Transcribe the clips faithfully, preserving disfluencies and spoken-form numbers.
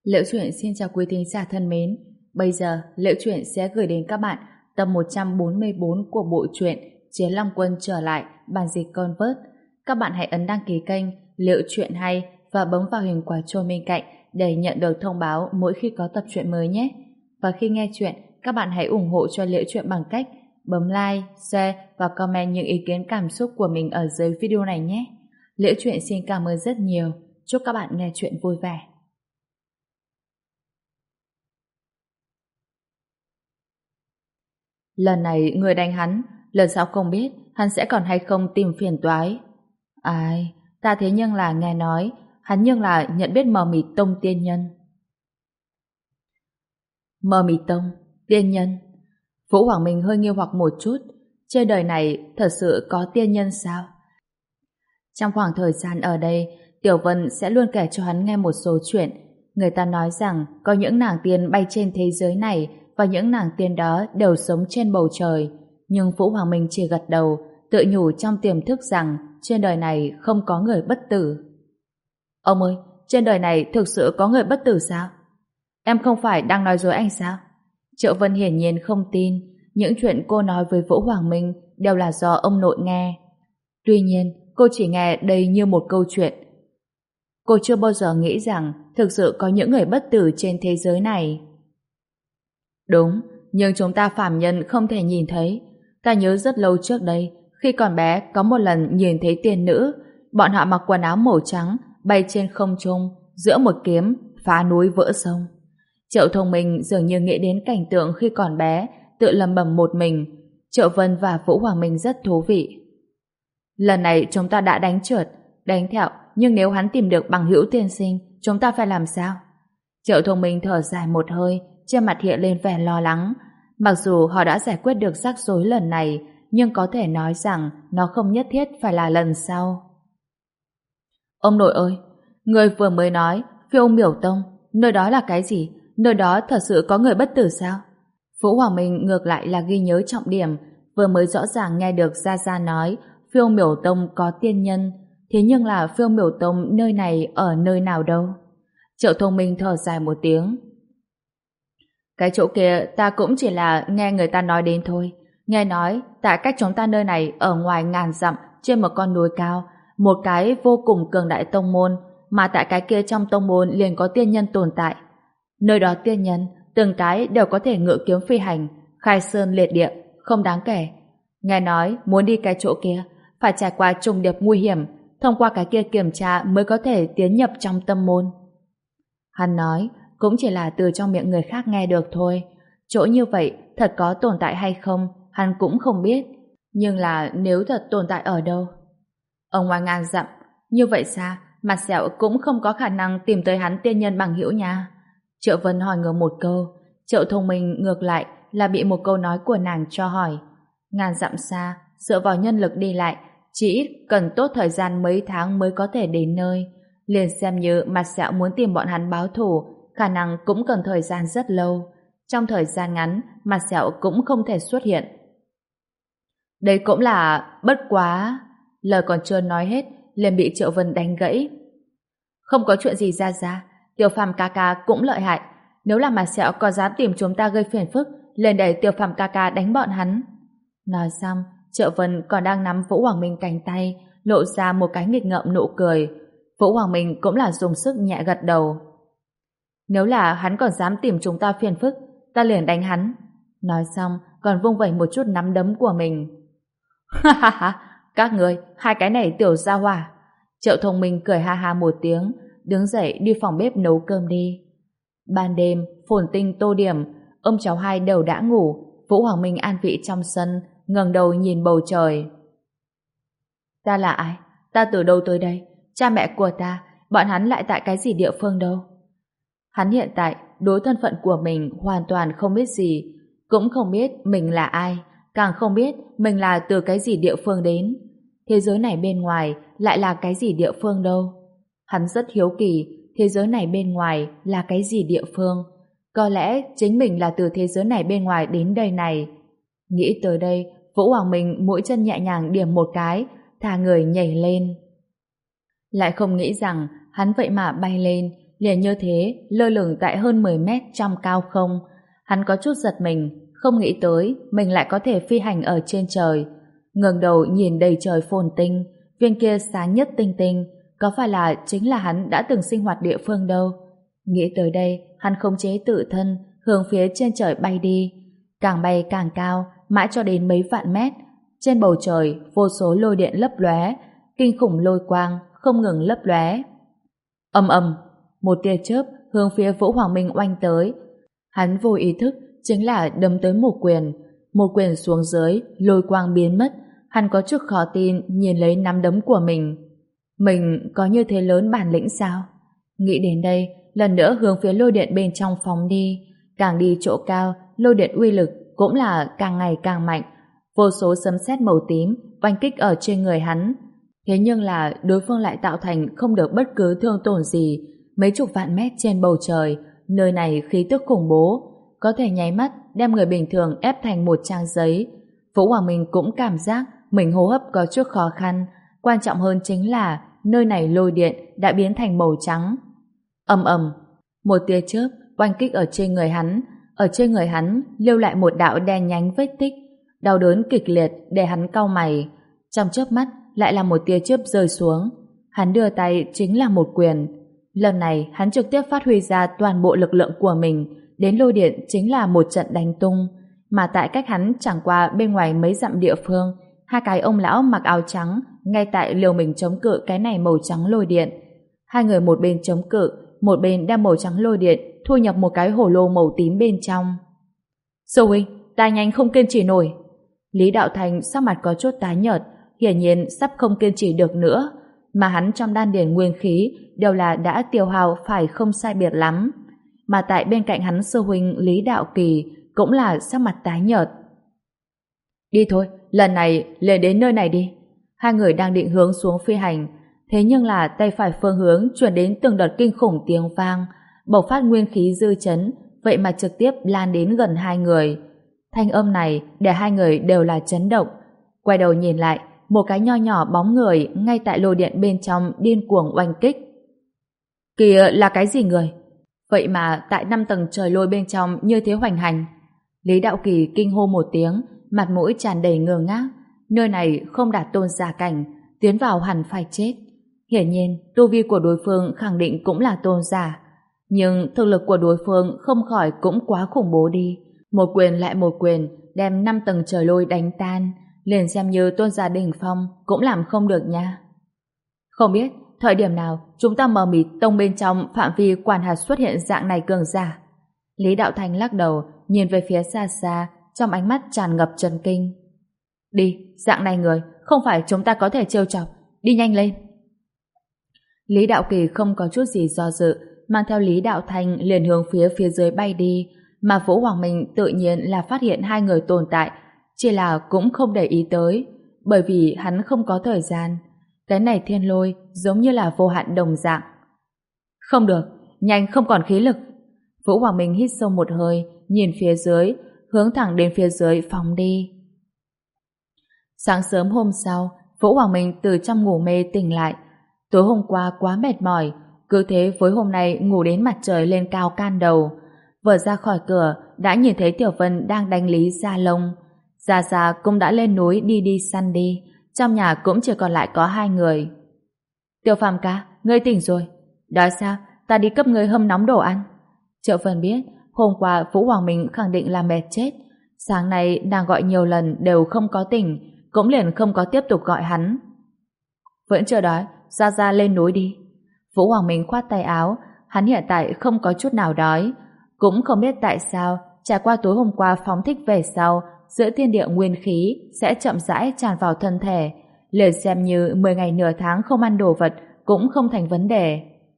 Liễu Chuyện xin chào quý thính giả thân mến. Bây giờ, Liễu Chuyện sẽ gửi đến các bạn tập một trăm bốn mươi bốn của bộ truyện Chiến Long Quân trở lại, bản dịch Convert. Các bạn hãy ấn đăng ký kênh Liễu Chuyện hay và bấm vào hình quả chuông bên cạnh để nhận được thông báo mỗi khi có tập truyện mới nhé. Và khi nghe chuyện, các bạn hãy ủng hộ cho Liễu Chuyện bằng cách bấm like, share và comment những ý kiến cảm xúc của mình ở dưới video này nhé. Liễu Chuyện xin cảm ơn rất nhiều. Chúc các bạn nghe chuyện vui vẻ. Lần này người đánh hắn, lần sau không biết hắn sẽ còn hay không tìm phiền toái. Ai, ta thế nhưng là nghe nói, hắn nhưng là nhận biết Mờ Mịt Tông tiên nhân. Mờ Mịt Tông, tiên nhân. Vũ Hoàng Minh hơi nghi hoặc một chút, trên đời này thật sự có tiên nhân sao? Trong khoảng thời gian ở đây, Tiểu Vân sẽ luôn kể cho hắn nghe một số chuyện. Người ta nói rằng có những nàng tiên bay trên thế giới này và những nàng tiên đó đều sống trên bầu trời. Nhưng Vũ Hoàng Minh chỉ gật đầu, tự nhủ trong tiềm thức rằng trên đời này không có người bất tử. Ông ơi, trên đời này thực sự có người bất tử sao? Em không phải đang nói dối anh sao? Triệu Vân hiển nhiên không tin. Những chuyện cô nói với Vũ Hoàng Minh đều là do ông nội nghe. Tuy nhiên, cô chỉ nghe đây như một câu chuyện. Cô chưa bao giờ nghĩ rằng thực sự có những người bất tử trên thế giới này. Đúng, nhưng chúng ta phàm nhân không thể nhìn thấy. Ta nhớ rất lâu trước đây, khi còn bé có một lần nhìn thấy tiên nữ, bọn họ mặc quần áo màu trắng, bay trên không trung, giữa một kiếm, phá núi vỡ sông. Triệu Thông Minh dường như nghĩ đến cảnh tượng khi còn bé, tự lẩm bẩm một mình. Triệu Vân và Vũ Hoàng Minh rất thú vị. Lần này chúng ta đã đánh trượt, đánh thẹo, nhưng nếu hắn tìm được bằng hữu tiên sinh, chúng ta phải làm sao? Triệu Thông Minh thở dài một hơi, trên mặt hiện lên vẻ lo lắng. Mặc dù họ đã giải quyết được rắc rối lần này, nhưng có thể nói rằng nó không nhất thiết phải là lần sau. Ông nội ơi, người vừa mới nói Phiêu Miểu Tông, nơi đó là cái gì? Nơi đó thật sự có người bất tử sao? Vũ Hoàng Minh ngược lại là ghi nhớ trọng điểm, vừa mới rõ ràng nghe được Gia Gia nói Phiêu Miểu Tông có tiên nhân, thế nhưng là Phiêu Miểu Tông nơi này ở nơi nào đâu? Triệu Thông Minh thở dài một tiếng. Cái chỗ kia ta cũng chỉ là nghe người ta nói đến thôi. Nghe nói tại cách chúng ta nơi này ở ngoài ngàn dặm trên một con núi cao, một cái vô cùng cường đại tông môn, mà tại cái kia trong tông môn liền có tiên nhân tồn tại. Nơi đó tiên nhân từng cái đều có thể ngự kiếm phi hành, khai sơn liệt địa, không đáng kể. Nghe nói muốn đi cái chỗ kia phải trải qua trùng điệp nguy hiểm, thông qua cái kia kiểm tra mới có thể tiến nhập trong tâm môn. Hắn nói cũng chỉ là từ trong miệng người khác nghe được thôi. Chỗ như vậy thật có tồn tại hay không, hắn cũng không biết. Nhưng là nếu thật tồn tại ở đâu? Ở ngoài ngàn dặm, như vậy sao? Mặt Sẹo cũng không có khả năng tìm tới hắn tiên nhân bằng hữu nha. Triệu Vân hỏi ngược một câu. Triệu Thông Minh ngược lại là bị một câu nói của nàng cho hỏi. Ngàn dặm xa, dựa vào nhân lực đi lại, chỉ ít cần tốt thời gian mấy tháng mới có thể đến nơi. Liền xem như Mặt Sẹo muốn tìm bọn hắn báo thù, khả năng cũng cần thời gian rất lâu. Trong thời gian ngắn, Mặt Sẹo cũng không thể xuất hiện. Đây cũng là bất quá. Lời còn chưa nói hết, liền bị Triệu Vân đánh gãy. Không có chuyện gì ra ra, Tiểu Phàm ca ca cũng lợi hại. Nếu là Mặt Sẹo có dám tìm chúng ta gây phiền phức, liền đẩy Tiểu Phàm ca ca đánh bọn hắn. Nói xong, Triệu Vân còn đang nắm Vũ Hoàng Minh cánh tay, lộ ra một cái nghịch ngợm nụ cười. Vũ Hoàng Minh cũng là dùng sức nhẹ gật đầu. Nếu là hắn còn dám tìm chúng ta phiền phức, ta liền đánh hắn. Nói xong, còn vung vẩy một chút nắm đấm của mình. Ha ha ha, các người, hai cái này tiểu gia hỏa. Triệu Thông Minh cười ha ha một tiếng, đứng dậy đi phòng bếp nấu cơm đi. Ban đêm, Phồn Tinh Tô Điểm, ông cháu hai đều đã ngủ. Vũ Hoàng Minh an vị trong sân, ngẩng đầu nhìn bầu trời. Ta là ai? Ta từ đâu tới đây? Cha mẹ của ta, bọn hắn lại tại cái gì địa phương đâu? Hắn hiện tại đối thân phận của mình hoàn toàn không biết gì, cũng không biết mình là ai, càng không biết mình là từ cái gì địa phương đến. Thế giới này bên ngoài lại là cái gì địa phương đâu? Hắn rất hiếu kỳ thế giới này bên ngoài là cái gì địa phương. Có lẽ chính mình là từ thế giới này bên ngoài đến đây này. Nghĩ tới đây, Vũ Hoàng Minh mũi chân nhẹ nhàng điểm một cái, thả người nhảy lên. Lại không nghĩ rằng hắn vậy mà bay lên, liền như thế lơ lửng tại hơn mười mét trong cao không. Hắn có chút giật mình, không nghĩ tới mình lại có thể phi hành ở trên trời. Ngẩng đầu nhìn đầy trời phồn tinh, viên kia sáng nhất tinh tinh, có phải là chính là hắn đã từng sinh hoạt địa phương đâu. Nghĩ tới đây, hắn khống chế tự thân, hướng phía trên trời bay đi. Càng bay càng cao, mãi cho đến mấy vạn mét. Trên bầu trời, vô số lôi điện lấp lóe, kinh khủng lôi quang không ngừng lấp lóe. Ầm ầm, một tia chớp hướng phía Vũ Hoàng Minh oanh tới. Hắn vô ý thức chính là đấm tới một quyền. Một quyền xuống dưới, lôi quang biến mất. Hắn có chút khó tin nhìn lấy nắm đấm của mình. Mình có như thế lớn bản lĩnh sao? Nghĩ đến đây, lần nữa hướng phía lôi điện bên trong phóng đi. Càng đi chỗ cao, lôi điện uy lực cũng là càng ngày càng mạnh. Vô số sấm sét màu tím oanh kích ở trên người hắn. Thế nhưng là đối phương lại tạo thành không được bất cứ thương tổn gì. Mấy chục vạn mét trên bầu trời, nơi này khí tức khủng bố, có thể nháy mắt đem người bình thường ép thành một trang giấy. Vũ Hoàng Minh cũng cảm giác mình hô hấp có chút khó khăn. Quan trọng hơn chính là nơi này lôi điện đã biến thành màu trắng. Ầm ầm, một tia chớp oanh kích ở trên người hắn. Ở trên người hắn lưu lại một đạo đen nhánh vết tích, đau đớn kịch liệt để hắn cau mày. Trong chớp mắt lại là một tia chớp rơi xuống. Hắn đưa tay chính là một quyền. Lần này hắn trực tiếp phát huy ra toàn bộ lực lượng của mình, đến lôi điện chính là một trận đánh tung. Mà tại cách hắn chẳng qua bên ngoài mấy dặm địa phương, hai cái ông lão mặc áo trắng ngay tại liều mình chống cự cái này màu trắng lôi điện. Hai người một bên chống cự, một bên đem màu trắng lôi điện thu nhập một cái hồ lô màu tím bên trong. Sư huynh, ta nhanh không kiên trì nổi. Lý Đạo Thành sắc mặt có chút tái nhợt, hiển nhiên sắp không kiên trì được nữa, mà hắn trong đan điền nguyên khí đều là đã tiêu hao phải không sai biệt lắm. Mà tại bên cạnh hắn sư huynh Lý Đạo Kỳ cũng là sắc mặt tái nhợt. Đi thôi, lần này lên đến nơi này đi. Hai người đang định hướng xuống phi hành, thế nhưng là tay phải phương hướng truyền đến từng đợt kinh khủng tiếng vang, bộc phát nguyên khí dư chấn, vậy mà trực tiếp lan đến gần hai người. Thanh âm này để hai người đều là chấn động. Quay đầu nhìn lại, một cái nho nhỏ bóng người ngay tại lôi điện bên trong điên cuồng oanh kích. Kìa là cái gì người? Vậy mà tại năm tầng trời lôi bên trong như thế hoành hành. Lý Đạo Kỳ kinh hô một tiếng, mặt mũi tràn đầy ngơ ngác. Nơi này không đạt tôn giả cảnh, tiến vào hẳn phải chết. Hiển nhiên, tu vi của đối phương khẳng định cũng là tôn giả. Nhưng thực lực của đối phương không khỏi cũng quá khủng bố đi. Một quyền lại một quyền, đem năm tầng trời lôi đánh tan, liền xem như tôn giả đỉnh phong cũng làm không được nha. Không biết thời điểm nào chúng ta mờ mịt tông bên trong phạm vi quản hạt xuất hiện dạng này cường giả. Lý Đạo Thành lắc đầu, nhìn về phía xa xa, trong ánh mắt tràn ngập chấn kinh. Đi, dạng này người, không phải chúng ta có thể trêu chọc, đi nhanh lên. Lý Đạo Kỳ không có chút gì do dự, mang theo Lý Đạo Thành liền hướng phía phía dưới bay đi, mà Vũ Hoàng Minh tự nhiên là phát hiện hai người tồn tại, chỉ là cũng không để ý tới, bởi vì hắn không có thời gian. Cái này thiên lôi giống như là vô hạn đồng dạng. Không được, nhanh không còn khí lực. Vũ Hoàng Minh hít sâu một hơi, nhìn phía dưới, hướng thẳng đến phía dưới phóng đi. Sáng sớm hôm sau, Vũ Hoàng Minh từ trong ngủ mê tỉnh lại. Tối hôm qua quá mệt mỏi, cứ thế với hôm nay ngủ đến mặt trời lên cao can đầu. Vừa ra khỏi cửa, đã nhìn thấy Tiểu Vân đang đánh Lý Gia Long. Gia Gia cũng đã lên núi đi đi săn đi, trong nhà cũng chỉ còn lại có hai người. Tiểu Phàm ca, ngươi tỉnh rồi. Đói sao? Ta đi cấp ngươi hâm nóng đồ ăn. Triệu Vân biết, hôm qua Vũ Hoàng Minh khẳng định là mệt chết. Sáng nay nàng gọi nhiều lần đều không có tỉnh, cũng liền không có tiếp tục gọi hắn. Vẫn chưa đói, Gia Gia lên núi đi. Vũ Hoàng Minh khoát tay áo, hắn hiện tại không có chút nào đói. Cũng không biết tại sao, trải qua tối hôm qua phóng thích về sau, giữa thiên địa nguyên khí sẽ chậm rãi tràn vào thân thể, liền xem như mười ngày nửa tháng không ăn đồ vật cũng không thành vấn đề.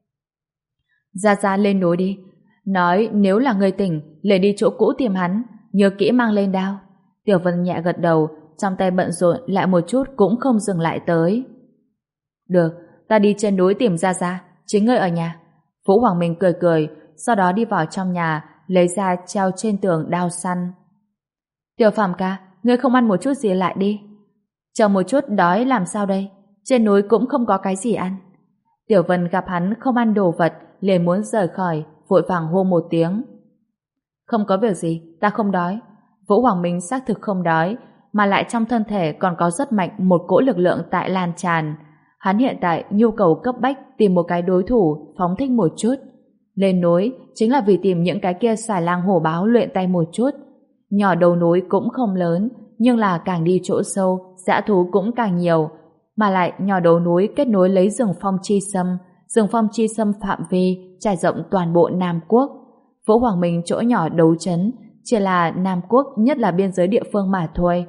Gia Gia lên núi đi, nói nếu là người tỉnh, liền đi chỗ cũ tìm hắn, nhớ kỹ mang lên đao. Tiểu Vân nhẹ gật đầu, trong tay bận rộn lại một chút cũng không dừng lại tới. Được, ta đi trên núi tìm Gia Gia, chính ngươi ở nhà. Vũ Hoàng Minh cười cười, sau đó đi vào trong nhà, lấy ra treo trên tường đao săn. Tiểu Phàm ca, ngươi không ăn một chút gì lại đi. Chờ một chút đói làm sao đây? Trên núi cũng không có cái gì ăn. Tiểu Vân gặp hắn không ăn đồ vật, liền muốn rời khỏi, vội vàng hô một tiếng. Không có việc gì, ta không đói. Vũ Hoàng Minh xác thực không đói, mà lại trong thân thể còn có rất mạnh một cỗ lực lượng tại lan tràn. Hắn hiện tại nhu cầu cấp bách tìm một cái đối thủ phóng thích một chút. Lên núi chính là vì tìm những cái kia xài lang hổ báo luyện tay một chút. Nhỏ đầu núi cũng không lớn, nhưng là càng đi chỗ sâu, dã thú cũng càng nhiều. Mà lại nhỏ đầu núi kết nối lấy rừng phong chi sâm, rừng phong chi sâm phạm vi trải rộng toàn bộ Nam Quốc. Vũ Hoàng Minh chỗ nhỏ đấu trấn chỉ là Nam Quốc, nhất là biên giới địa phương mà thôi.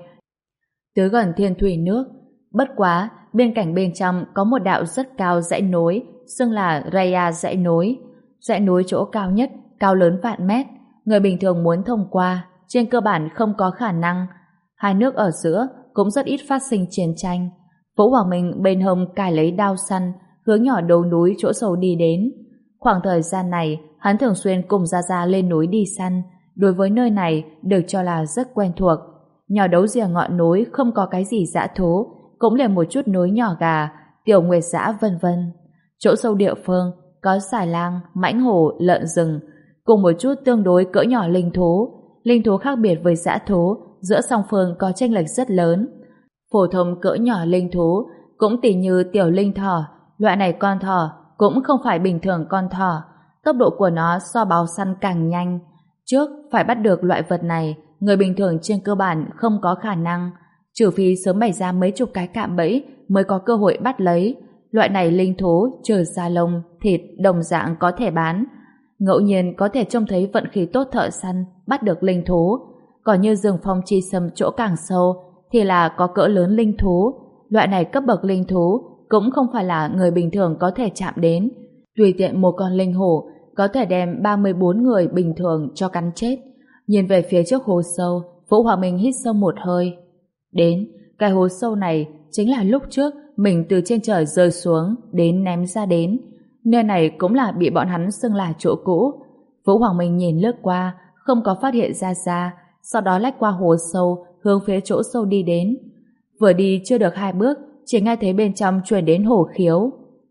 Tới gần thiên thủy nước, bất quá bên cạnh bên trong có một đạo rất cao dãy núi, xưng là Raya dãy núi. Dãy núi chỗ cao nhất, cao lớn vạn mét, người bình thường muốn thông qua, trên cơ bản không có khả năng. Hai nước ở giữa cũng rất ít phát sinh chiến tranh. Vũ Hoàng Minh bên hông cài lấy đao săn, hướng nhỏ đầu núi chỗ sâu đi đến. Khoảng thời gian này, hắn thường xuyên cùng Gia Gia lên núi đi săn, đối với nơi này được cho là rất quen thuộc. Nhỏ đấu rìa ngọn núi không có cái gì dã thú, cũng liền một chút núi nhỏ gà, tiểu nguyệt dã vân vân. Chỗ sâu địa phương có xài lang, mãnh hổ, lợn rừng, cùng một chút tương đối cỡ nhỏ linh thú. Linh thú khác biệt với dã thú, giữa song phương có chênh lệch rất lớn. Phổ thông cỡ nhỏ linh thú cũng tỉ như tiểu linh thỏ, loại này con thỏ cũng không phải bình thường con thỏ, tốc độ của nó so báo săn càng nhanh. Trước phải bắt được loại vật này, người bình thường trên cơ bản không có khả năng, trừ phi sớm bày ra mấy chục cái cạm bẫy mới có cơ hội bắt lấy. Loại này linh thú trừ da lông, thịt đồng dạng có thể bán. Ngẫu nhiên có thể trông thấy vận khí tốt thợ săn bắt được linh thú. Còn như rừng phong chi sâm chỗ càng sâu thì là có cỡ lớn linh thú. Loại này cấp bậc linh thú cũng không phải là người bình thường có thể chạm đến. Tùy tiện một con linh hổ có thể đem ba mươi bốn người bình thường cho cắn chết. Nhìn về phía trước hố sâu, Vũ Hoàng Minh hít sâu một hơi. Đến, cái hố sâu này chính là lúc trước mình từ trên trời rơi xuống đến ném ra đến. Nơi này cũng là bị bọn hắn xưng là chỗ cũ. Vũ Hoàng Minh nhìn lướt qua, không có phát hiện ra ra, sau đó lách qua hố sâu, hướng phía chỗ sâu đi đến. Vừa đi chưa được hai bước, chỉ nghe thấy bên trong truyền đến hổ khiếu.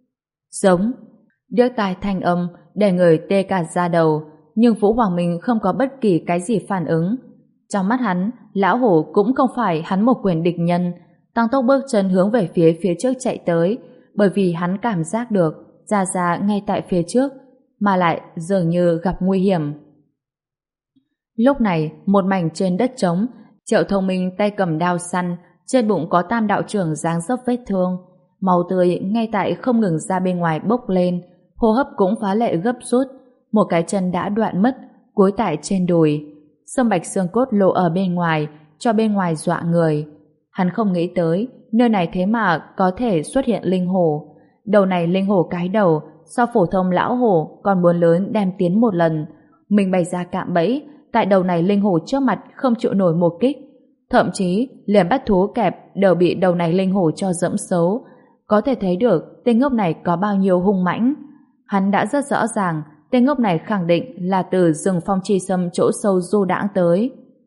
Giống. Điếc tai thanh âm để người tê cả da đầu, nhưng Vũ Hoàng Minh không có bất kỳ cái gì phản ứng. Trong mắt hắn, lão hổ cũng không phải hắn một quyền địch nhân, tăng tốc bước chân hướng về phía phía trước chạy tới, bởi vì hắn cảm giác được Gia Gia ngay tại phía trước, mà lại dường như gặp nguy hiểm. Lúc này, một mảnh trên đất trống, Triệu Thông Minh tay cầm đao săn, trên bụng có Tam đạo trưởng dáng dấp vết thương, máu tươi ngay tại không ngừng ra bên ngoài bốc lên, hô hấp cũng phá lệ gấp rút, một cái chân đã đoạn mất, cúi tại trên đùi, sâm bạch xương cốt lộ ở bên ngoài, cho bên ngoài dọa người. Hắn không nghĩ tới, nơi này thế mà có thể xuất hiện linh hổ. Đầu này linh hổ cái đầu, so phổ thông lão hổ còn muốn lớn đem tiến một lần. Mình bày ra cạm bẫy, tại đầu này linh hổ trước mặt không chịu nổi một kích. Thậm chí, liền bắt thú kẹp đều bị đầu này linh hổ cho dẫm xấu. Có thể thấy được tên ngốc này có bao nhiêu hung mãnh. Hắn đã rất rõ ràng, tên ngốc này khẳng định là từ rừng phong chi sâm chỗ sâu du đãng tới.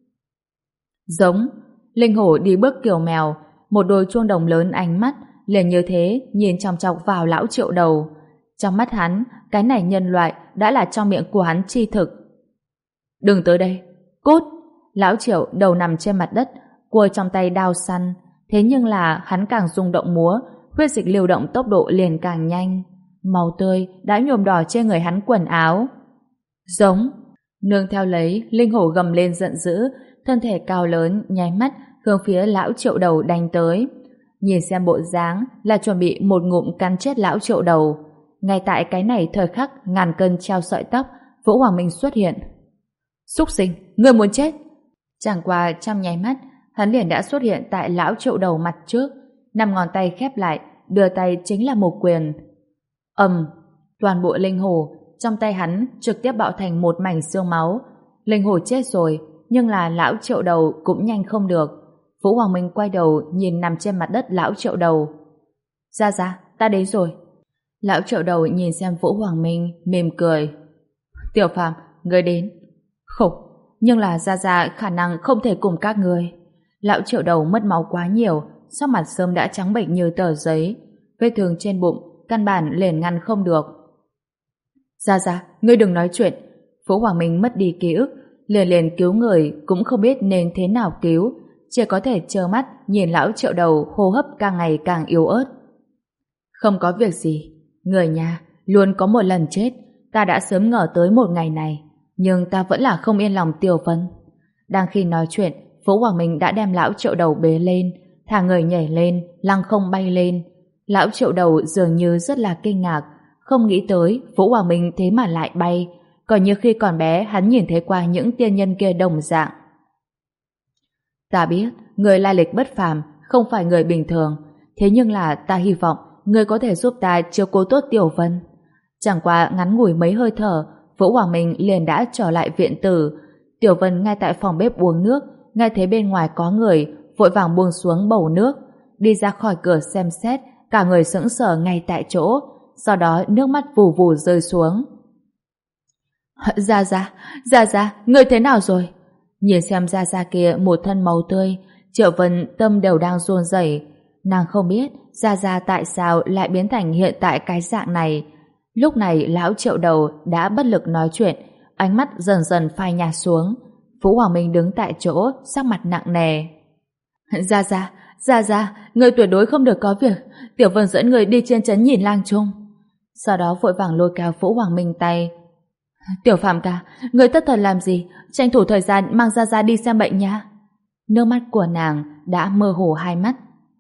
Giống. Linh hổ đi bước kiểu mèo, một đôi chuông đồng lớn ánh mắt, liền như thế nhìn chòng chọc vào lão Triệu Đầu. Trong mắt hắn, cái này nhân loại đã là trong miệng của hắn chi thực. Đừng tới đây, cút! Lão Triệu Đầu nằm trên mặt đất, cua trong tay đao săn, thế nhưng là hắn càng rung động múa, huyết dịch lưu động tốc độ liền càng nhanh. Màu tươi đã nhuộm đỏ trên người hắn quần áo. Giống. Nương theo lấy, linh hổ gầm lên giận dữ, thân thể cao lớn nháy mắt hướng phía lão Triệu Đầu đánh tới. Nhìn xem bộ dáng là chuẩn bị một ngụm cắn chết lão Triệu Đầu. Ngay tại cái này thời khắc ngàn cân treo sợi tóc, Vũ Hoàng Minh xuất hiện. Súc sinh, ngươi muốn chết! Chẳng qua trong nháy mắt, hắn liền đã xuất hiện tại lão Triệu Đầu mặt trước, năm ngón tay khép lại, đưa tay chính là một quyền. Ầm, toàn bộ linh hổ trong tay hắn trực tiếp bạo thành một mảnh xương máu. Linh hổ chết rồi, nhưng là lão Triệu Đầu cũng nhanh không được. Vũ Hoàng Minh quay đầu nhìn nằm trên mặt đất lão Triệu Đầu. Ra ra, ta đến rồi. Lão Triệu Đầu nhìn xem Vũ Hoàng Minh, mỉm cười. Tiểu Phàm, ngươi đến. Khục, nhưng là ra ra khả năng không thể cùng các ngươi. Lão Triệu Đầu mất máu quá nhiều, sắc mặt sớm đã trắng bệch như tờ giấy, vết thương trên bụng căn bản liền ngăn không được. Ra ra, ngươi đừng nói chuyện. Vũ Hoàng Minh mất đi ký ức, liền liền cứu người cũng không biết nên thế nào cứu, chỉ có thể trơ mắt nhìn lão Triệu Đầu hô hấp càng ngày càng yếu ớt. Không có việc gì, người nhà luôn có một lần chết, ta đã sớm ngờ tới một ngày này, nhưng ta vẫn là không yên lòng Tiểu Vân. Đang khi nói chuyện, Vũ Hoàng Minh đã đem lão Triệu Đầu bế lên, thả người nhảy lên, lăng không bay lên. Lão Triệu Đầu dường như rất là kinh ngạc, không nghĩ tới Vũ Hoàng Minh thế mà lại bay, còn như khi còn bé hắn nhìn thấy qua những tiên nhân kia đồng dạng. Ta biết, người lai lịch bất phàm, không phải người bình thường, thế nhưng là ta hy vọng người có thể giúp ta chiếu cố tốt Tiểu Vân. Chẳng qua ngắn ngủi mấy hơi thở, Vũ Hoàng Minh liền đã trở lại viện tử. Tiểu Vân ngay tại phòng bếp uống nước, nghe thấy bên ngoài có người, vội vàng buông xuống bầu nước, đi ra khỏi cửa xem xét, cả người sững sờ ngay tại chỗ, sau đó nước mắt vù vù rơi xuống. Gia Gia, Gia Gia, người thế nào rồi? Nhìn xem Gia Gia kia một thân máu tươi, Triệu Vân tâm đều đang run rẩy. Nàng không biết Gia Gia tại sao lại biến thành hiện tại cái dạng này. Lúc này lão Triệu Đầu đã bất lực nói chuyện, ánh mắt dần dần phai nhạt xuống. Vũ Hoàng Minh đứng tại chỗ, sắc mặt nặng nề. Gia Gia, Gia Gia, người tuyệt đối không được có việc. Tiểu Vân dẫn người đi trên trấn nhìn lang chung. Sau đó vội vàng lôi kéo Vũ Hoàng Minh tay. Tiểu Phạm ca, người tất thần làm gì? Tranh thủ thời gian mang Gia Gia đi xem bệnh nha. Nước mắt của nàng đã mơ hồ hai mắt.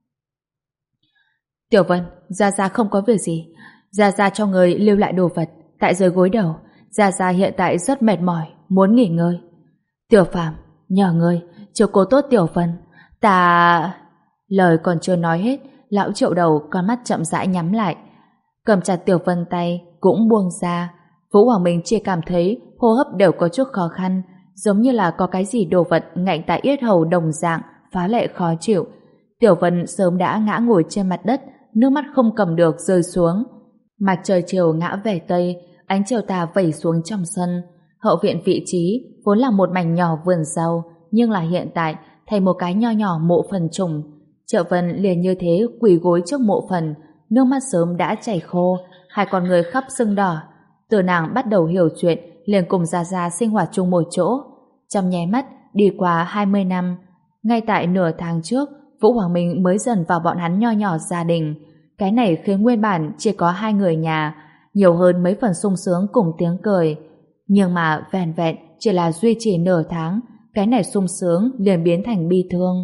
Tiểu Vân, Gia Gia không có việc gì. Gia Gia cho người lưu lại đồ vật tại dưới gối đầu. Gia Gia hiện tại rất mệt mỏi, muốn nghỉ ngơi. Tiểu Phạm, nhờ ngươi chiếu cố tốt Tiểu Vân. Ta... Lời còn chưa nói hết, lão Triệu Đầu con mắt chậm rãi nhắm lại, cầm chặt Tiểu Vân tay cũng buông ra. Vũ Hoàng Minh chỉ cảm thấy hô hấp đều có chút khó khăn, giống như là có cái gì đồ vật ngạnh tại yết hầu đồng dạng, phá lệ khó chịu. Tiểu Vân sớm đã ngã ngồi trên mặt đất, nước mắt không cầm được rơi xuống. Mặt trời chiều ngã về tây, ánh chiều tà vẩy xuống trong sân. Hậu viện vị trí vốn là một mảnh nhỏ vườn rau, nhưng là hiện tại thành một cái nho nhỏ mộ phần trùng. Triệu Vân liền như thế quỳ gối trước mộ phần, nước mắt sớm đã chảy khô, hai con người khắp sưng đỏ. Từ nàng bắt đầu hiểu chuyện, liền cùng Gia Gia sinh hoạt chung một chỗ. Trong nháy mắt đi qua hai mươi năm, ngay tại nửa tháng trước, Vũ Hoàng Minh mới dần vào bọn hắn nho nhỏ gia đình. Cái này khiến nguyên bản chỉ có hai người nhà, nhiều hơn mấy phần sung sướng cùng tiếng cười. Nhưng mà vẹn vẹn chỉ là duy trì nửa tháng, cái này sung sướng liền biến thành bi thương.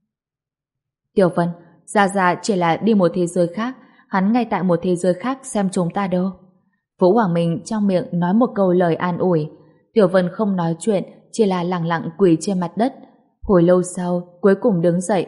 Tiểu Vân, Gia Gia chỉ là đi một thế giới khác, hắn ngay tại một thế giới khác xem chúng ta đâu. Vũ Hoàng Minh trong miệng nói một câu lời an ủi. Tiểu Vân không nói chuyện, chỉ là lặng lặng quỳ trên mặt đất. Hồi lâu sau, cuối cùng đứng dậy.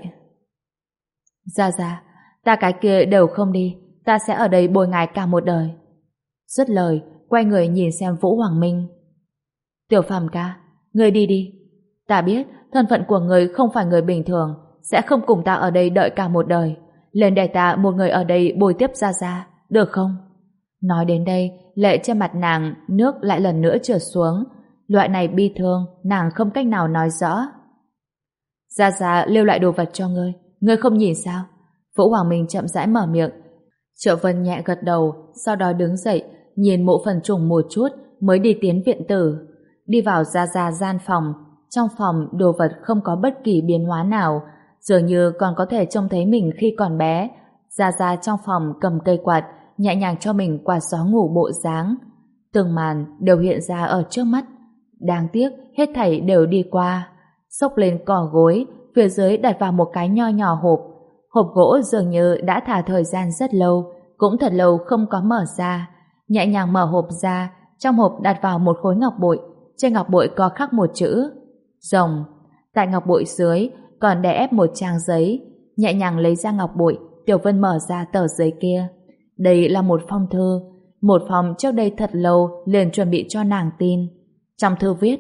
Gia Gia, ta cái kia đều không đi, ta sẽ ở đây bồi ngài cả một đời. Dứt lời, quay người nhìn xem Vũ Hoàng Minh. Tiểu Phàm ca, ngươi đi đi. Ta biết thân phận của ngươi không phải người bình thường, sẽ không cùng ta ở đây đợi cả một đời. Lên để ta một người ở đây bồi tiếp Gia Gia, được không? Nói đến đây, lệ trên mặt nàng nước lại lần nữa trượt xuống. Loại này bi thương, nàng không cách nào nói rõ. Gia Gia lưu lại đồ vật cho ngươi, ngươi không nhìn sao? Vũ Hoàng Minh chậm rãi mở miệng. Triệu Vân nhẹ gật đầu, sau đó đứng dậy, nhìn mộ phần trùng một chút, mới đi tiến viện tử. Đi vào Gia Gia gian phòng. Trong phòng đồ vật không có bất kỳ biến hóa nào, dường như còn có thể trông thấy mình khi còn bé. Gia Gia trong phòng cầm cây quạt, nhẹ nhàng cho mình quạt gió ngủ bộ dáng. Từng màn đều hiện ra ở trước mắt. Đáng tiếc, hết thảy đều đi qua. Xốc lên cỏ gối, phía dưới đặt vào một cái nho nhỏ hộp. Hộp gỗ dường như đã thả thời gian rất lâu, cũng thật lâu không có mở ra. Nhẹ nhàng mở hộp ra, trong hộp đặt vào một khối ngọc bội. Trên ngọc bội có khắc một chữ rồng. Tại ngọc bội dưới còn đè ép một trang giấy. Nhẹ nhàng lấy ra ngọc bội, Tiểu Vân mở ra tờ giấy kia. Đây là một phong thư, một phong trước đây thật lâu liền chuẩn bị cho nàng tin. Trong thư viết: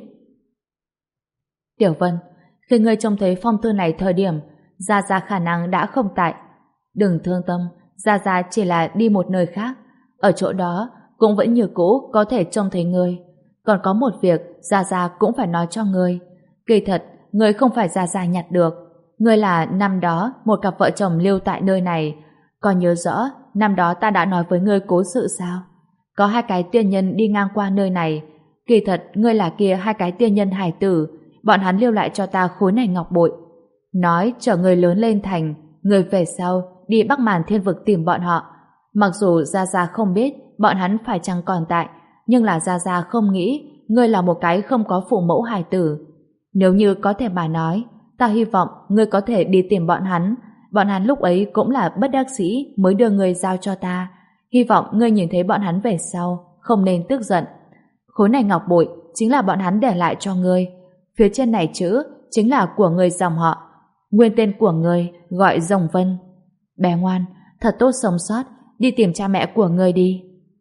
Tiểu Vân, khi ngươi trông thấy phong thư này thời điểm, Gia Gia khả năng đã không tại. Đừng thương tâm, Gia Gia chỉ là đi một nơi khác, ở chỗ đó cũng vẫn như cũ có thể trông thấy ngươi. Còn có một việc Gia Gia cũng phải nói cho ngươi. Kỳ thật, ngươi không phải Gia Gia nhặt được. Ngươi là năm đó một cặp vợ chồng lưu tại nơi này. Còn nhớ rõ năm đó ta đã nói với ngươi cố sự sao? Có hai cái tiên nhân đi ngang qua nơi này. Kỳ thật, ngươi là kia hai cái tiên nhân hải tử. Bọn hắn lưu lại cho ta khối này ngọc bội. Nói chở người lớn lên thành, người về sau đi Bắc Màn Thiên Vực tìm bọn họ. Mặc dù Gia Gia không biết bọn hắn phải chăng còn tại, nhưng là Gia Gia không nghĩ ngươi là một cái không có phụ mẫu hài tử. Nếu như có thể mà nói, ta hy vọng ngươi có thể đi tìm bọn hắn. Bọn hắn lúc ấy cũng là bất đắc dĩ mới đưa ngươi giao cho ta. Hy vọng ngươi nhìn thấy bọn hắn về sau không nên tức giận. Khối này ngọc bội chính là bọn hắn để lại cho ngươi. Phía trên này chữ chính là của ngươi dòng họ. Nguyên tên của ngươi gọi Rồng Vân. Bé ngoan, thật tốt sống sót, đi tìm cha mẹ của ngươi đi.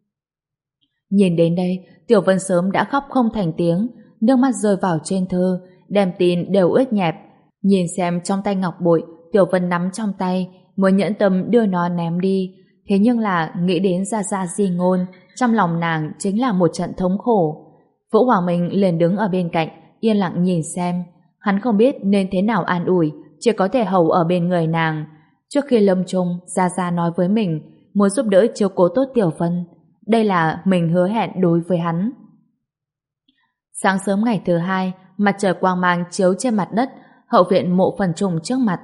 Nhìn đến đây, Tiểu Vân sớm đã khóc không thành tiếng, nước mắt rơi vào trên thư, đem tin đều ướt nhẹp. Nhìn xem trong tay ngọc bội, Tiểu Vân nắm trong tay, muốn nhẫn tâm đưa nó ném đi. Thế nhưng là nghĩ đến Gia Gia Di Ngôn, trong lòng nàng chính là một trận thống khổ. Vũ Hoàng Minh liền đứng ở bên cạnh, yên lặng nhìn xem. Hắn không biết nên thế nào an ủi, chỉ có thể hầu ở bên người nàng. Trước khi lâm chung, Gia Gia nói với mình muốn giúp đỡ chiếu cố tốt Tiểu Vân. Đây là mình hứa hẹn đối với hắn. Sáng sớm ngày thứ hai, mặt trời quang mang chiếu trên mặt đất, hậu viện Mộ Phần Trùng trước mặt.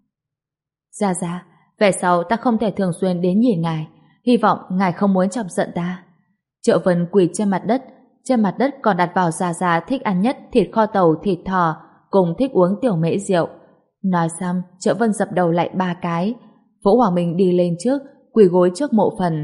Gia Gia, về sau ta không thể thường xuyên đến nhìn ngài, hy vọng ngài không muốn chọc giận ta. Triệu Vân quỳ trên mặt đất, trên mặt đất còn đặt vào Gia Gia thích ăn nhất thịt kho tàu, thịt thỏ, cùng thích uống tiểu mễ rượu. Nói xong, Triệu Vân dập đầu lại ba cái. Vũ Hoàng Minh đi lên trước, quỳ gối trước Mộ Phần.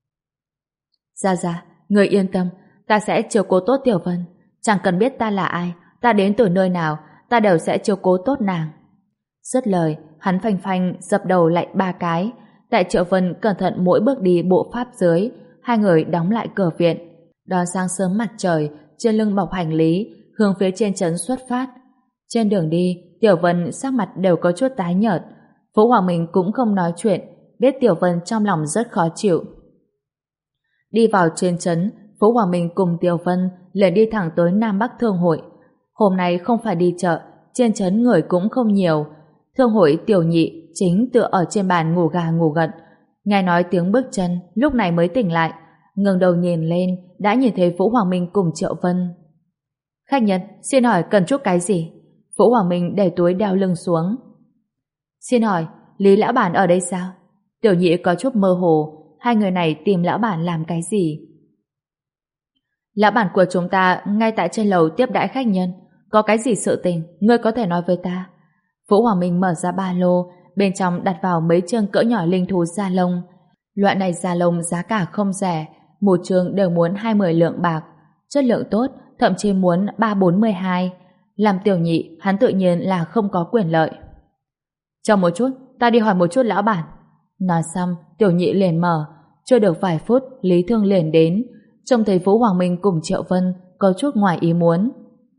Gia Gia, người yên tâm, ta sẽ chiếu cố tốt Tiểu Vân. Chẳng cần biết ta là ai, ta đến từ nơi nào, ta đều sẽ chiếu cố tốt nàng. Dứt lời, hắn phanh phanh dập đầu lại ba cái. Tại Triệu Vân cẩn thận mỗi bước đi bộ pháp dưới, hai người đóng lại cửa viện. Đón sáng sớm mặt trời, trên lưng bọc hành lý, hướng phía trên trấn xuất phát. Trên đường đi, Tiểu Vân sắc mặt đều có chút tái nhợt. Vũ Hoàng Minh cũng không nói chuyện, biết Tiểu Vân trong lòng rất khó chịu. Đi vào trên trấn, Vũ Hoàng Minh cùng Tiểu Vân liền đi thẳng tới Nam Bắc Thương hội. Hôm nay không phải đi chợ, trên trấn người cũng không nhiều. Thương hội Tiểu Nhị chính tựa ở trên bàn ngủ gà ngủ gật. Nghe nói tiếng bước chân, lúc này mới tỉnh lại. Ngẩng đầu nhìn lên, đã nhìn thấy Vũ Hoàng Minh cùng Triệu Vân. Khách nhân, xin hỏi cần chút cái gì? Vũ Hoàng Minh để túi đeo lưng xuống. Xin hỏi, Lý Lão Bản ở đây sao? Tiểu Nhị có chút mơ hồ, hai người này tìm Lão Bản làm cái gì? Lão Bản của chúng ta ngay tại trên lầu tiếp đãi khách nhân. Có cái gì sự tình, ngươi có thể nói với ta. Vũ Hoàng Minh mở ra ba lô, bên trong đặt vào mấy chương cỡ nhỏ linh thú da lông. Loại này da lông giá cả không rẻ, một chương đều muốn hai mươi lượng bạc. Chất lượng tốt, thậm chí muốn ba bốn mươi hai. Làm Tiểu Nhị, hắn tự nhiên là không có quyền lợi. Chờ một chút, ta đi hỏi một chút Lão Bản. Nói xong, Tiểu Nhị liền mở. Chưa được vài phút, Lý Thương liền đến. Trông thấy Vũ Hoàng Minh cùng Triệu Vân có chút ngoài ý muốn.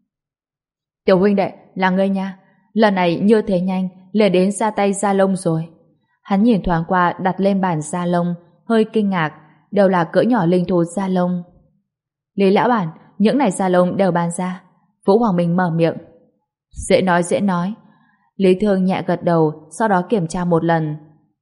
Tiểu huynh đệ, là ngươi nha. Lần này như thế nhanh, liền đến ra tay da lông rồi. Hắn nhìn thoáng qua đặt lên bàn da lông, hơi kinh ngạc, đều là cỡ nhỏ linh thú da lông. Lý Lão Bản, những này da lông đều bán ra. Vũ Hoàng Minh mở miệng. Dễ nói dễ nói. Lý Thương nhẹ gật đầu, sau đó kiểm tra một lần.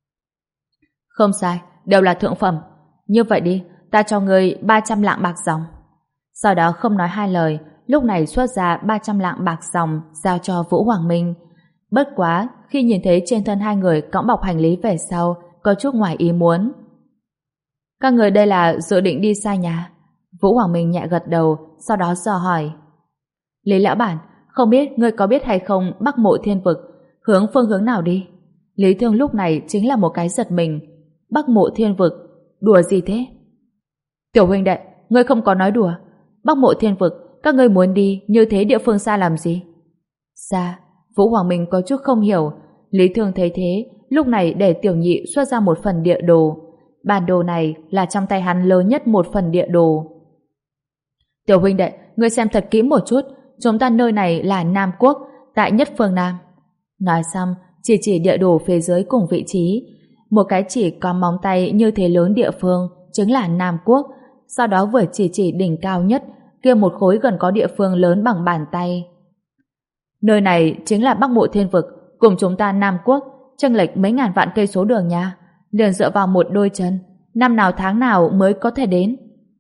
Không sai, đều là thượng phẩm. Như vậy đi, ta cho ngươi ba trăm lạng bạc dòng. Sau đó không nói hai lời, lúc này xuất ra ba trăm lạng bạc dòng giao cho Vũ Hoàng Minh. Bất quá, khi nhìn thấy trên thân hai người cõng bọc hành lý về sau, có chút ngoài ý muốn. Các người đây là dự định đi xa nhà? Vũ Hoàng Minh nhẹ gật đầu, sau đó dò hỏi. Lý Lão Bản, không biết ngươi có biết hay không Bắc Mộ Thiên Vực, hướng phương hướng nào đi? Lý Thương lúc này chính là một cái giật mình. Bắc Mộ Thiên Vực, đùa gì thế? Tiểu huynh đệ, ngươi không có nói đùa. Bắc Mộ Thiên Vực, các ngươi muốn đi như thế địa phương xa làm gì? Xa, Vũ Hoàng Minh có chút không hiểu. Lý Thương thấy thế, lúc này để Tiểu Nhị xuất ra một phần địa đồ. Bản đồ này là trong tay hắn lớn nhất một phần địa đồ. Tiểu huynh đệ, ngươi xem thật kỹ một chút, chúng ta nơi này là Nam Quốc, tại nhất phương Nam. Nói xong, chỉ chỉ địa đồ phía dưới cùng vị trí. Một cái chỉ có móng tay như thế lớn địa phương chính là Nam Quốc, sau đó vừa chỉ chỉ đỉnh cao nhất, kia một khối gần có địa phương lớn bằng bàn tay. Nơi này chính là Bắc Mộ Thiên Vực, cùng chúng ta Nam Quốc, chênh lệch mấy ngàn vạn cây số đường nha, liền dựa vào một đôi chân, năm nào tháng nào mới có thể đến.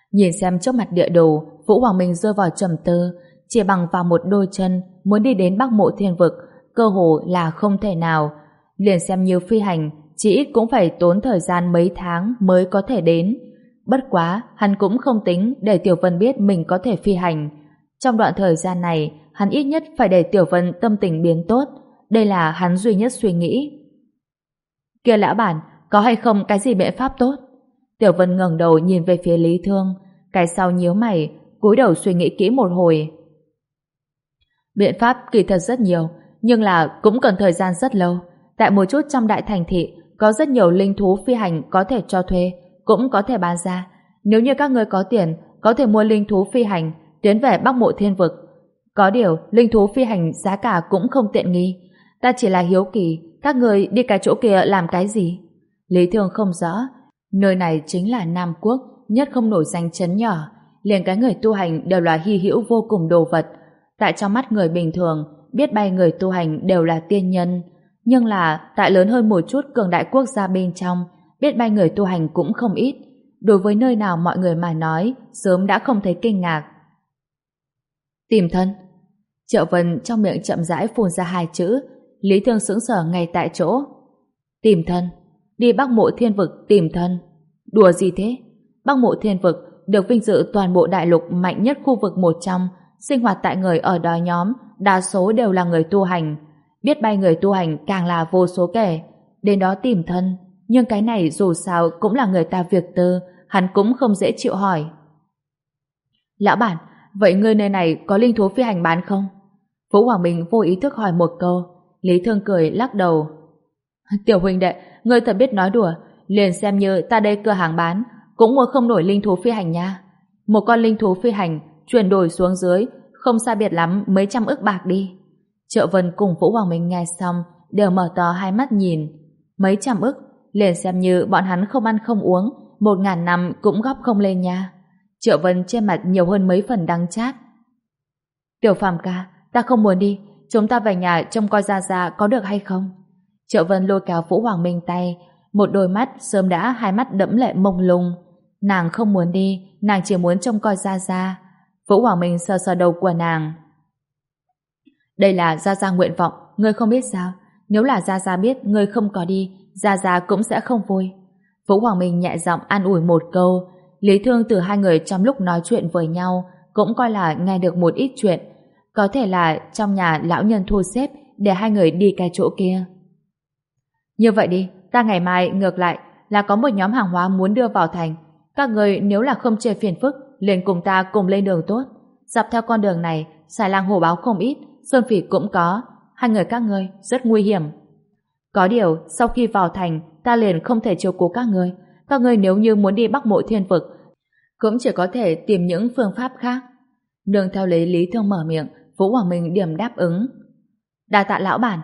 Nhìn xem trước mặt địa đồ, Vũ Hoàng Minh rơi vào trầm tư, chỉ bằng vào một đôi chân muốn đi đến Bắc Mộ Thiên Vực, cơ hồ là không thể nào. Liền xem như phi hành, chỉ ít cũng phải tốn thời gian mấy tháng mới có thể đến. Bất quá, hắn cũng không tính để Tiểu Vân biết mình có thể phi hành. Trong đoạn thời gian này, hắn ít nhất phải để Tiểu Vân tâm tình biến tốt. Đây là hắn duy nhất suy nghĩ. Kia lão bản, có hay không cái gì biện pháp tốt? Tiểu Vân ngẩng đầu nhìn về phía Lý Thương, cái sau nhíu mày, cúi đầu suy nghĩ kỹ một hồi. Biện pháp kỳ thật rất nhiều, nhưng là cũng cần thời gian rất lâu. Tại một chút trong đại thành thị, có rất nhiều linh thú phi hành có thể cho thuê, cũng có thể bán ra. Nếu như các ngươi có tiền, có thể mua linh thú phi hành, tiến về Bắc Mộ Thiên Vực. Có điều, linh thú phi hành giá cả cũng không tiện nghi. Ta chỉ là hiếu kỳ, các người đi cái chỗ kia làm cái gì? Lý Thương không rõ. Nơi này chính là Nam Quốc, nhất không nổi danh chấn nhỏ. Liền cái người tu hành đều là hy hữu vô cùng đồ vật. Tại trong mắt người bình thường, biết bay người tu hành đều là tiên nhân. Nhưng là, tại lớn hơn một chút cường đại quốc gia bên trong, biết bay người tu hành cũng không ít. Đối với nơi nào mọi người mà nói, sớm đã không thấy kinh ngạc. Tìm thân. Triệu Vân trong miệng chậm rãi phun ra hai chữ. Lý Thương sững sờ ngay tại chỗ. Tìm thân. Đi Bắc Mộ Thiên Vực tìm thân. Đùa gì thế? Bắc Mộ Thiên Vực được vinh dự toàn bộ đại lục mạnh nhất khu vực một trong. Sinh hoạt tại người ở đó nhóm, đa số đều là người tu hành. Biết bay người tu hành càng là vô số kể. Đến đó tìm thân. Nhưng cái này dù sao cũng là người ta việc tư, hắn cũng không dễ chịu hỏi. Lão bản, vậy ngươi nơi này có linh thú phi hành bán không? Vũ Hoàng Minh vô ý thức hỏi một câu. Lý Thương cười lắc đầu. Tiểu huynh đệ, ngươi thật biết nói đùa, liền xem như ta đây cửa hàng bán, cũng mua không nổi linh thú phi hành nha. Một con linh thú phi hành chuyển đổi xuống dưới, không sai biệt lắm mấy trăm ức bạc đi. Triệu Vân cùng Vũ Hoàng Minh nghe xong, đều mở to hai mắt nhìn. Mấy trăm ức, liền xem như bọn hắn không ăn không uống, một ngàn năm cũng góp không lên nha. Triệu Vân trên mặt nhiều hơn mấy phần đắng chát. Tiểu Phàm ca, ta không muốn đi, chúng ta về nhà trông coi Gia Gia có được hay không? Triệu Vân lôi kéo Vũ Hoàng Minh tay, một đôi mắt sớm đã hai mắt đẫm lệ mông lung. Nàng không muốn đi, nàng chỉ muốn trông coi Gia Gia. Vũ Hoàng Minh sờ sờ đầu của nàng. Đây là Gia Gia nguyện vọng, ngươi không biết sao? Nếu là Gia Gia biết ngươi không có đi, Gia Gia cũng sẽ không vui. Vũ Hoàng Minh nhẹ giọng an ủi một câu. Lý Thương từ hai người trong lúc nói chuyện với nhau cũng coi là nghe được một ít chuyện. Có thể là trong nhà lão nhân thu xếp để hai người đi cái chỗ kia. Như vậy đi, ta ngày mai ngược lại là có một nhóm hàng hóa muốn đưa vào thành. Các người nếu là không chê phiền phức, liền cùng ta cùng lên đường tốt. Dọc theo con đường này, xài lang hổ báo không ít, sơn phỉ cũng có. Hai người các ngươi rất nguy hiểm. Có điều, sau khi vào thành, ta liền không thể chiếu cố các ngươi. Các ngươi nếu như muốn đi Bắc Mộ Thiên Vực, cũng chỉ có thể tìm những phương pháp khác. Nương theo lấy Lý Thương mở miệng, Vũ Hoàng Minh điểm đáp ứng. Đa tạ lão bản.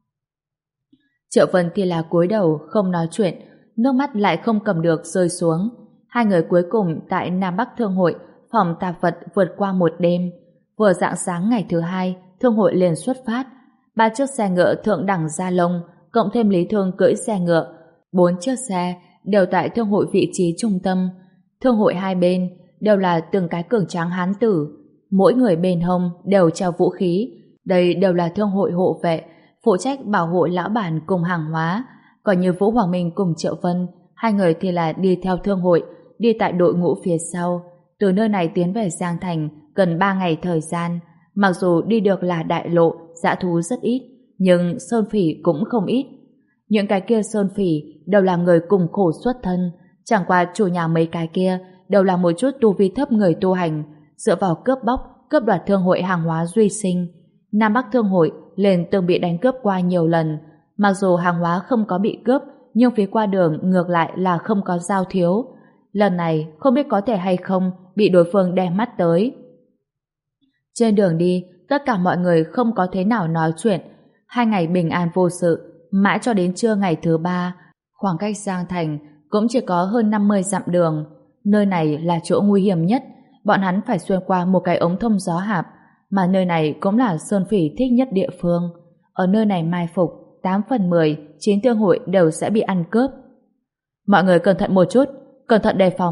Triệu Vân thì là cúi đầu không nói chuyện, nước mắt lại không cầm được rơi xuống. Hai người cuối cùng tại Nam Bắc Thương hội phòng tạp vật vượt qua một đêm. Vừa rạng sáng ngày thứ hai, Thương hội liền xuất phát. Ba chiếc xe ngựa thượng đẳng Gia Long cộng thêm Lý Thương cưỡi xe ngựa. Bốn chiếc xe đều tại Thương hội vị trí trung tâm. Thương hội hai bên đều là từng cái cường tráng hán tử. Mỗi người bên hông đều treo vũ khí. Đây đều là Thương hội hộ vệ, phụ trách bảo hộ lão bản cùng hàng hóa. Còn như Vũ Hoàng Minh cùng Triệu Vân, hai người thì là đi theo Thương hội, đi tại đội ngũ phía sau. Từ nơi này tiến về Giang Thành cần ba ngày thời gian. Mặc dù đi được là đại lộ, dã thú rất ít, nhưng sơn phỉ cũng không ít. Những cái kia sơn phỉ đều là người cùng khổ xuất thân, chẳng qua chủ nhà mấy cái kia đều là một chút tu vi thấp người tu hành, dựa vào cướp bóc, cướp đoạt thương hội hàng hóa duy sinh. Nam Bắc Thương hội liền từng bị đánh cướp qua nhiều lần, mặc dù hàng hóa không có bị cướp, nhưng phía qua đường ngược lại là không có giao thiếu. Lần này không biết có thể hay không bị đối phương đè mắt tới. Trên đường đi, tất cả mọi người không có thế nào nói chuyện. Hai ngày bình an vô sự, mãi cho đến trưa ngày thứ ba, khoảng cách Giang Thành cũng chỉ có hơn năm mươi dặm đường. Nơi này là chỗ nguy hiểm nhất, bọn hắn phải xuyên qua một cái ống thông gió hạp, mà nơi này cũng là sơn phỉ thích nhất địa phương. Ở nơi này mai phục, tám phần mười, chín thương hội đều sẽ bị ăn cướp. Mọi người cẩn thận một chút, cẩn thận đề phòng.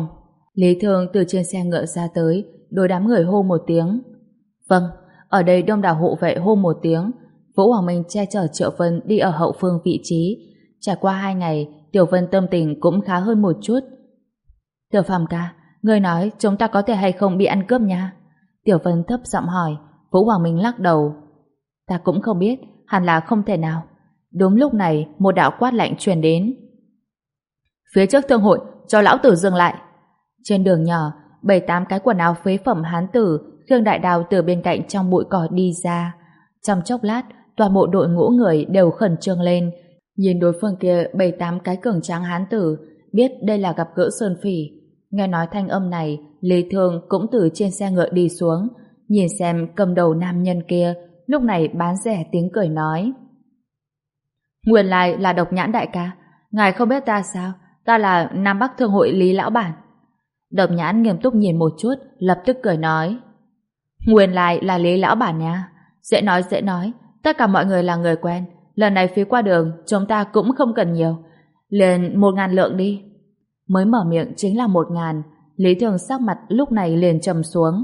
Lý Thương từ trên xe ngựa ra tới, đối đám người hô một tiếng. Vâng, ở đây đông đảo hộ vệ hô một tiếng. Vũ Hoàng Minh che chở Triệu Vân đi ở hậu phương vị trí. Trải qua hai ngày, Tiểu Vân tâm tình cũng khá hơn một chút. Tiểu Phàm ca, ngươi nói chúng ta có thể hay không bị ăn cướp nha? Tiểu Vân thấp giọng hỏi. Vũ Hoàng Minh lắc đầu. Ta cũng không biết, hẳn là không thể nào. Đúng lúc này, một đạo quát lạnh truyền đến. Phía trước thương hội, cho lão tử dừng lại. Trên đường nhỏ, bảy tám cái quần áo phế phẩm hán tử khiêng đại đao từ bên cạnh trong bụi cỏ đi ra. Trong chốc lát, toàn bộ đội ngũ người đều khẩn trương lên. Nhìn đối phương kia bảy tám cái cường tráng hán tử, biết đây là gặp gỡ sơn phỉ. Nghe nói thanh âm này, Lý Thương cũng từ trên xe ngựa đi xuống, nhìn xem cầm đầu nam nhân kia, lúc này bán rẻ tiếng cười nói. Nguyên lai là Độc Nhãn đại ca, ngài không biết ta sao? Ta là Nam Bắc Thương hội Lý lão bản. Độc Nhãn nghiêm túc nhìn một chút, lập tức cười nói. Nguyên lai là Lý lão bản nha. Dễ nói dễ nói, tất cả mọi người là người quen. Lần này phí qua đường, chúng ta cũng không cần nhiều. Liền một ngàn lượng đi. Mới mở miệng chính là một ngàn. Lý Thường sắc mặt lúc này liền trầm xuống.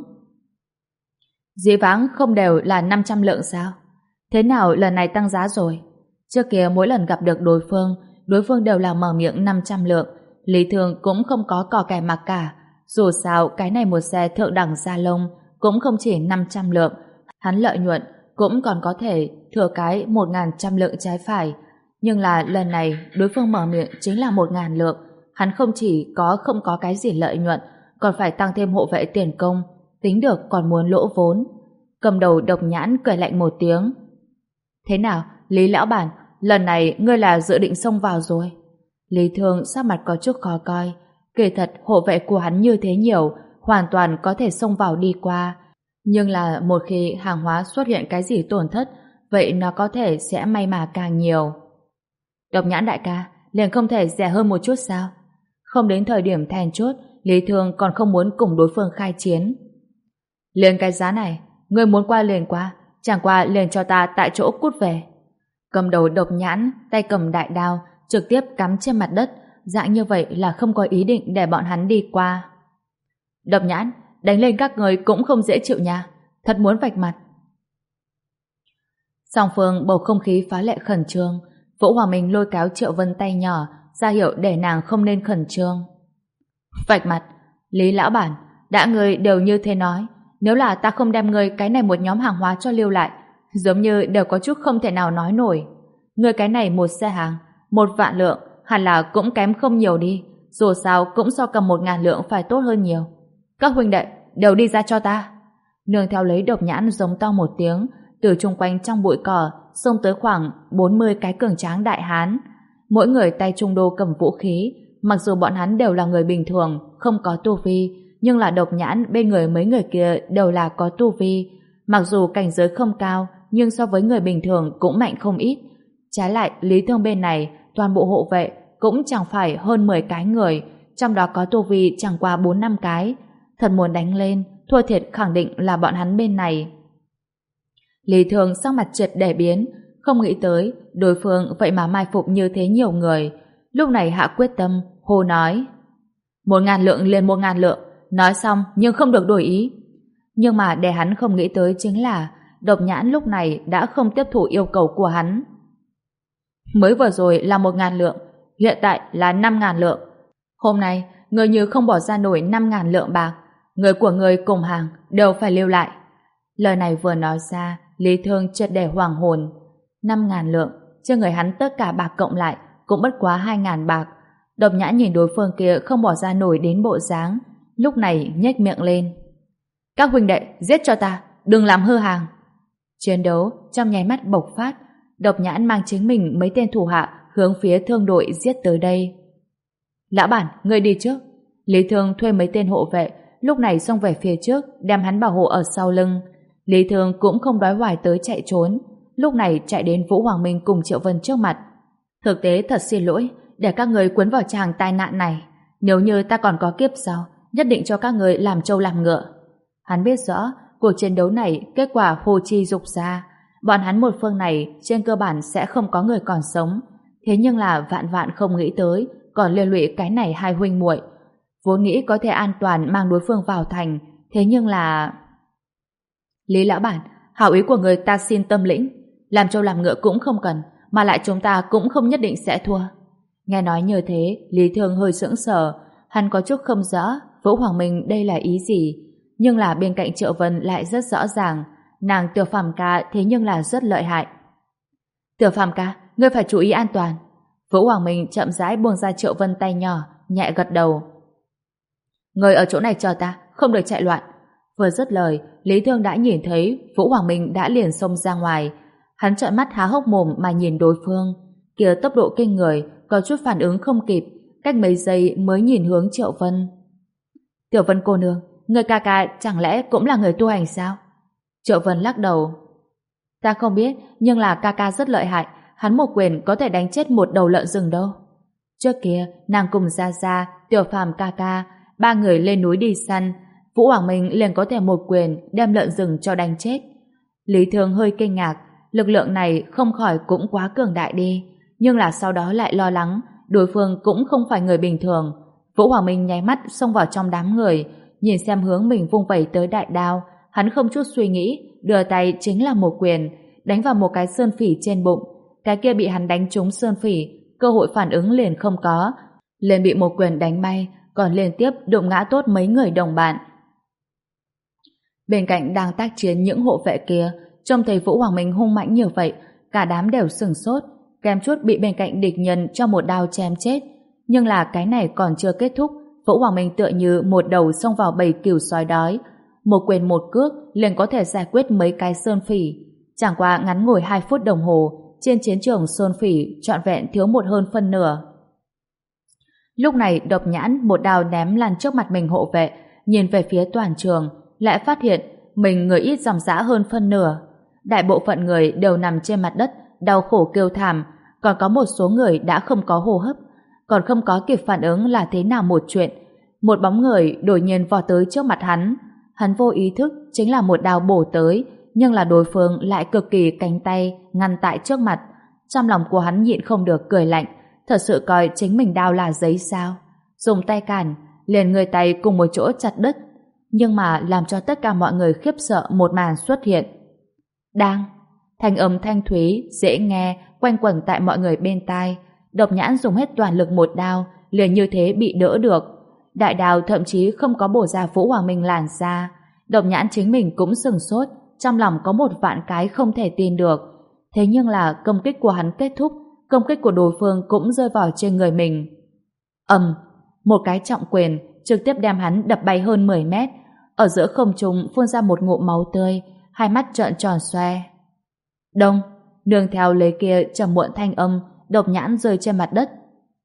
Dĩ vãng không đều là năm trăm lượng sao? Thế nào lần này tăng giá rồi? Trước kia mỗi lần gặp được đối phương, đối phương đều là mở miệng năm trăm lượng. Lý Thường cũng không có cò kẻ mặc cả. Dù sao cái này một xe thượng đẳng da lông cũng không chỉ năm trăm lượng. Hắn lợi nhuận cũng còn có thể thừa cái một ngàn trăm lượng trái phải. Nhưng là lần này đối phương mở miệng chính là một ngàn lượng. Hắn không chỉ có không có cái gì lợi nhuận, còn phải tăng thêm hộ vệ tiền công, tính được còn muốn lỗ vốn. Cầm đầu Độc Nhãn cười lạnh một tiếng. Thế nào, Lý lão bản, lần này ngươi là dự định xông vào rồi? Lý Thương sắc mặt có chút khó coi. Kỳ thật hộ vệ của hắn như thế nhiều, hoàn toàn có thể xông vào đi qua. Nhưng là một khi hàng hóa xuất hiện cái gì tổn thất, vậy nó có thể sẽ may mà càng nhiều. Độc Nhãn đại ca, liền không thể rẻ hơn một chút sao? Không đến thời điểm then chốt, Lý Thương còn không muốn cùng đối phương khai chiến. Liền cái giá này, ngươi muốn qua liền qua, chẳng qua liền cho ta tại chỗ cút về. Cầm đầu Độc Nhãn, tay cầm đại đao, trực tiếp cắm trên mặt đất, dạng như vậy là không có ý định để bọn hắn đi qua. Độc Nhãn, đánh lên các người cũng không dễ chịu nha, thật muốn vạch mặt. Song phương bầu không khí phá lệ khẩn trương. Vũ Hoàng Minh lôi kéo Triệu Vân tay nhỏ, ra hiệu để nàng không nên khẩn trương. Vạch mặt, Lý lão bản, đã người đều như thế nói, nếu là ta không đem người cái này một nhóm hàng hóa cho lưu lại, giống như đều có chút không thể nào nói nổi. Người cái này một xe hàng, một vạn lượng, hẳn là cũng kém không nhiều đi, dù sao cũng so cầm một ngàn lượng phải tốt hơn nhiều. Các huynh đệ, đều đi ra cho ta. Nương theo lấy Độc Nhãn giống to một tiếng, từ chung quanh trong bụi cỏ xông tới khoảng bốn mươi cái cường tráng đại hán. Mỗi người tay trung đô cầm vũ khí, mặc dù bọn hắn đều là người bình thường, không có tu vi, nhưng là Độc Nhãn bên người mấy người kia đều là có tu vi. Mặc dù cảnh giới không cao, nhưng so với người bình thường cũng mạnh không ít. Trái lại, Lý Thương bên này, toàn bộ hộ vệ cũng chẳng phải hơn mười cái người, trong đó có tu vi chẳng qua bốn năm cái. Thật muốn đánh lên, thua thiệt khẳng định là bọn hắn bên này. Lý Thương sắc mặt triệt để biến, không nghĩ tới đối phương vậy mà mai phục như thế nhiều người. Lúc này hạ quyết tâm, hô nói: một ngàn lượng liền một ngàn lượng. Nói xong nhưng không được đổi ý. Nhưng mà để hắn không nghĩ tới chính là Độc Nhãn lúc này đã không tiếp thủ yêu cầu của hắn. Mới vừa rồi là một ngàn lượng, hiện tại là năm ngàn lượng. Hôm nay người như không bỏ ra nổi năm ngàn lượng bạc, người của người cùng hàng đều phải lưu lại. Lời này vừa nói ra, Lý Thương triệt để hoàng hồn. Năm ngàn lượng, trên người hắn tất cả bạc cộng lại cũng bất quá hai ngàn bạc. Độc Nhãn nhìn đối phương kia không bỏ ra nổi đến bộ dáng, lúc này nhếch miệng lên. Các huynh đệ, giết cho ta, đừng làm hư hàng. Chiến đấu trong nháy mắt bộc phát. Độc Nhãn mang chính mình mấy tên thủ hạ hướng phía thương đội giết tới đây. Lão bản, ngươi đi trước. Lý Thương thuê mấy tên hộ vệ, lúc này xông về phía trước, đem hắn bảo hộ ở sau lưng. Lý Thương cũng không đói hoài tới chạy trốn, lúc này chạy đến Vũ Hoàng Minh cùng Triệu Vân trước mặt. Thực tế thật xin lỗi, để các người cuốn vào tràng tai nạn này. Nếu như ta còn có kiếp sau, nhất định cho các người làm trâu làm ngựa. Hắn biết rõ, cuộc chiến đấu này kết quả hồ chi dục ra. Bọn hắn một phương này trên cơ bản sẽ không có người còn sống. Thế nhưng là vạn vạn không nghĩ tới, còn liên lụy cái này hai huynh muội. vốn nghĩ có thể an toàn mang đối phương vào thành, thế nhưng là... Lý lão bản, hảo ý của người ta xin tâm lĩnh, làm trâu làm ngựa cũng không cần, mà lại chúng ta cũng không nhất định sẽ thua. Nghe nói như thế, Lý Thương hơi sững sờ, hắn có chút không rõ Vũ Hoàng Minh đây là ý gì, nhưng là bên cạnh Triệu Vân lại rất rõ ràng, nàng Tiểu Phàm ca thế nhưng là rất lợi hại. Tiểu Phàm ca, ngươi phải chú ý an toàn. Vũ Hoàng Minh chậm rãi buông ra Triệu Vân tay nhỏ, nhẹ gật đầu. Người ở chỗ này chờ ta, không được chạy loạn. Vừa dứt lời, Lý Thương đã nhìn thấy Vũ Hoàng Minh đã liền xông ra ngoài. Hắn trợn mắt há hốc mồm mà nhìn đối phương. Kia tốc độ kinh người, có chút phản ứng không kịp, cách mấy giây mới nhìn hướng Triệu Vân. Tiểu Vân cô nương, người ca ca chẳng lẽ cũng là người tu hành sao? Triệu Vân lắc đầu. Ta không biết, nhưng là ca ca rất lợi hại, hắn một quyền có thể đánh chết một đầu lợn rừng đâu. Trước kia, nàng cùng Gia Gia, Tiểu Phàm ca ca, ba người lên núi đi săn, Vũ Hoàng Minh liền có thể một quyền đem lợn rừng cho đánh chết. Lý Thương hơi kinh ngạc, lực lượng này không khỏi cũng quá cường đại đi, nhưng là sau đó lại lo lắng, đối phương cũng không phải người bình thường. Vũ Hoàng Minh nháy mắt xông vào trong đám người, nhìn xem hướng mình vung vẩy tới đại đao, hắn không chút suy nghĩ, đưa tay chính là một quyền, đánh vào một cái sơn phỉ trên bụng. Cái kia bị hắn đánh trúng sơn phỉ, cơ hội phản ứng liền không có, liền bị một quyền đánh bay, còn liên tiếp đụng ngã tốt mấy người đồng bạn. Bên cạnh đang tác chiến những hộ vệ kia, trông thấy Vũ Hoàng Minh hung mãnh như vậy, cả đám đều sửng sốt, kém chút bị bên cạnh địch nhân cho một đao chém chết. Nhưng là cái này còn chưa kết thúc, Vũ Hoàng Minh tựa như một đầu xông vào bầy cừu sói đói, một quyền một cước liền có thể giải quyết mấy cái sơn phỉ. Chẳng qua ngắn ngủi hai phút đồng hồ, trên chiến trường sơn phỉ trọn vẹn thiếu một hơn phân nửa. Lúc này Độc Nhãn một đao ném lăn trước mặt mình hộ vệ, nhìn về phía toàn trường, lại phát hiện mình người ít dòng dã hơn phân nửa. Đại bộ phận người đều nằm trên mặt đất, đau khổ kêu thảm, còn có một số người đã không có hô hấp, còn không có kịp phản ứng là thế nào một chuyện. Một bóng người đột nhiên vọt tới trước mặt hắn, hắn vô ý thức chính là một đao bổ tới, nhưng là đối phương lại cực kỳ cánh tay ngăn tại trước mặt. Trong lòng của hắn nhịn không được cười lạnh, thật sự coi chính mình đao là giấy sao? Dùng tay cản, liền người tay cùng một chỗ chặt đứt. Nhưng mà làm cho tất cả mọi người khiếp sợ một màn xuất hiện. Đang, thanh âm thanh thúy, dễ nghe, quanh quẩn tại mọi người bên tai. Độc Nhãn dùng hết toàn lực một đao, liền như thế bị đỡ được. Đại đao thậm chí không có bổ ra Vũ Hoàng Minh làn ra. Độc Nhãn chính mình cũng sừng sốt, trong lòng có một vạn cái không thể tin được. Thế nhưng là công kích của hắn kết thúc, công kích của đối phương cũng rơi vào trên người mình. Ầm, một cái trọng quyền trực tiếp đem hắn đập bay hơn mười mét, ở giữa không trung phun ra một ngụm máu tươi, hai mắt trợn tròn xoe. Đông, nương theo lấy kia trầm muộn thanh âm, Độc Nhãn rơi trên mặt đất.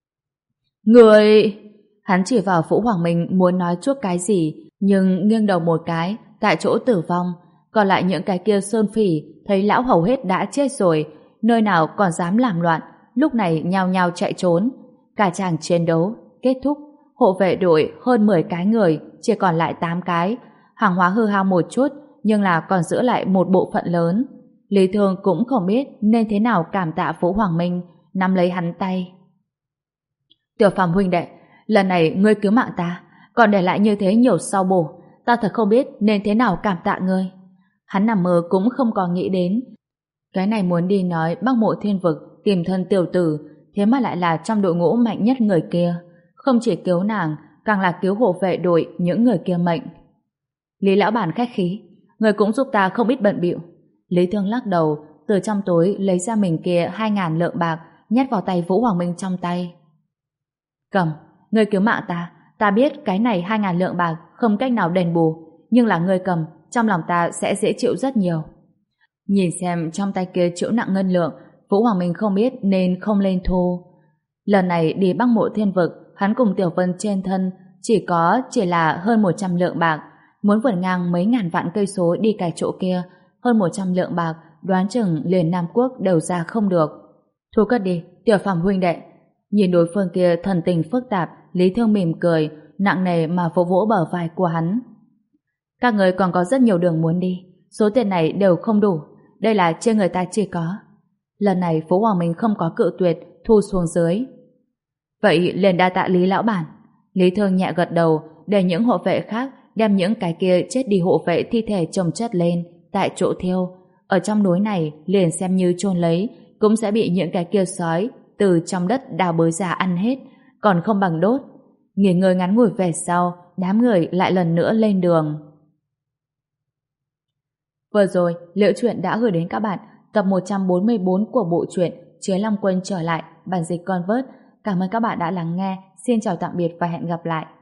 Người! Hắn chỉ vào Vũ Hoàng Minh muốn nói chút cái gì, nhưng nghiêng đầu một cái, tại chỗ tử vong. Còn lại những cái kia sơn phỉ thấy lão hầu hết đã chết rồi, nơi nào còn dám làm loạn, lúc này nhao nhao chạy trốn. Cả chàng chiến đấu kết thúc, hộ vệ đội hơn mười cái người, chỉ còn lại tám cái. Hàng hóa hư hao một chút, nhưng là còn giữ lại một bộ phận lớn. Lý Thương cũng không biết nên thế nào cảm tạ Vũ Hoàng Minh, nắm lấy hắn tay. Tiểu Phàm huynh đệ, lần này ngươi cứu mạng ta, còn để lại như thế nhiều sau bổ, ta thật không biết nên thế nào cảm tạ ngươi. Hắn nằm mơ cũng không có nghĩ đến. Cái này muốn đi nói Bắc Mộ Thiên Vực tìm thân tiểu tử, thế mà lại là trong đội ngũ mạnh nhất người kia. Không chỉ cứu nàng, càng là cứu hộ vệ đội những người kia mệnh. Lý lão bản khách khí, người cũng giúp ta không ít bận bịu. Lý Thương lắc đầu, từ trong túi lấy ra mình kia hai ngàn lượng bạc, nhét vào tay Vũ Hoàng Minh trong tay. Cầm, ngươi cứu mạng ta, ta biết cái này hai ngàn lượng bạc không cách nào đền bù, nhưng là ngươi cầm, trong lòng ta sẽ dễ chịu rất nhiều. Nhìn xem trong tay kia chịu nặng ngân lượng, Vũ Hoàng Minh không biết nên không lên thu. Lần này đi Bắc Mộ Thiên Vực, hắn cùng Tiểu Vân trên thân chỉ có chỉ là hơn một trăm lượng bạc, muốn vượt ngang mấy ngàn vạn cây số đi cái chỗ kia, hơn một trăm lượng bạc, đoán chừng liền Nam Quốc đều ra không được. Thu cất đi, Tiểu Phàm huynh đệ. Nhìn đối phương kia thần tình phức tạp, Lý Thương mỉm cười, nặng nề mà vỗ vỗ bờ vai của hắn. Các người còn có rất nhiều đường muốn đi, số tiền này đều không đủ, đây là trên người ta chỉ có. Lần này Vũ Hoàng Minh không có cự tuyệt, thu xuống dưới. Vậy liền đa tạ Lý lão bản. Lý Thương nhẹ gật đầu, để những hộ vệ khác đem những cái kia chết đi hộ vệ thi thể chồng chất lên tại chỗ thiêu. Ở trong núi này liền xem như chôn lấy, cũng sẽ bị những cái kia sói từ trong đất đào bới ra ăn hết, còn không bằng đốt. Nghỉ ngơi ngắn ngủi về sau, đám người lại lần nữa lên đường. Vừa rồi, Liễu Chuyện đã gửi đến các bạn tập một trăm bốn mươi bốn của bộ truyện Chế Long Quân trở lại, bản dịch Convert. Cảm ơn các bạn đã lắng nghe. Xin chào tạm biệt và hẹn gặp lại.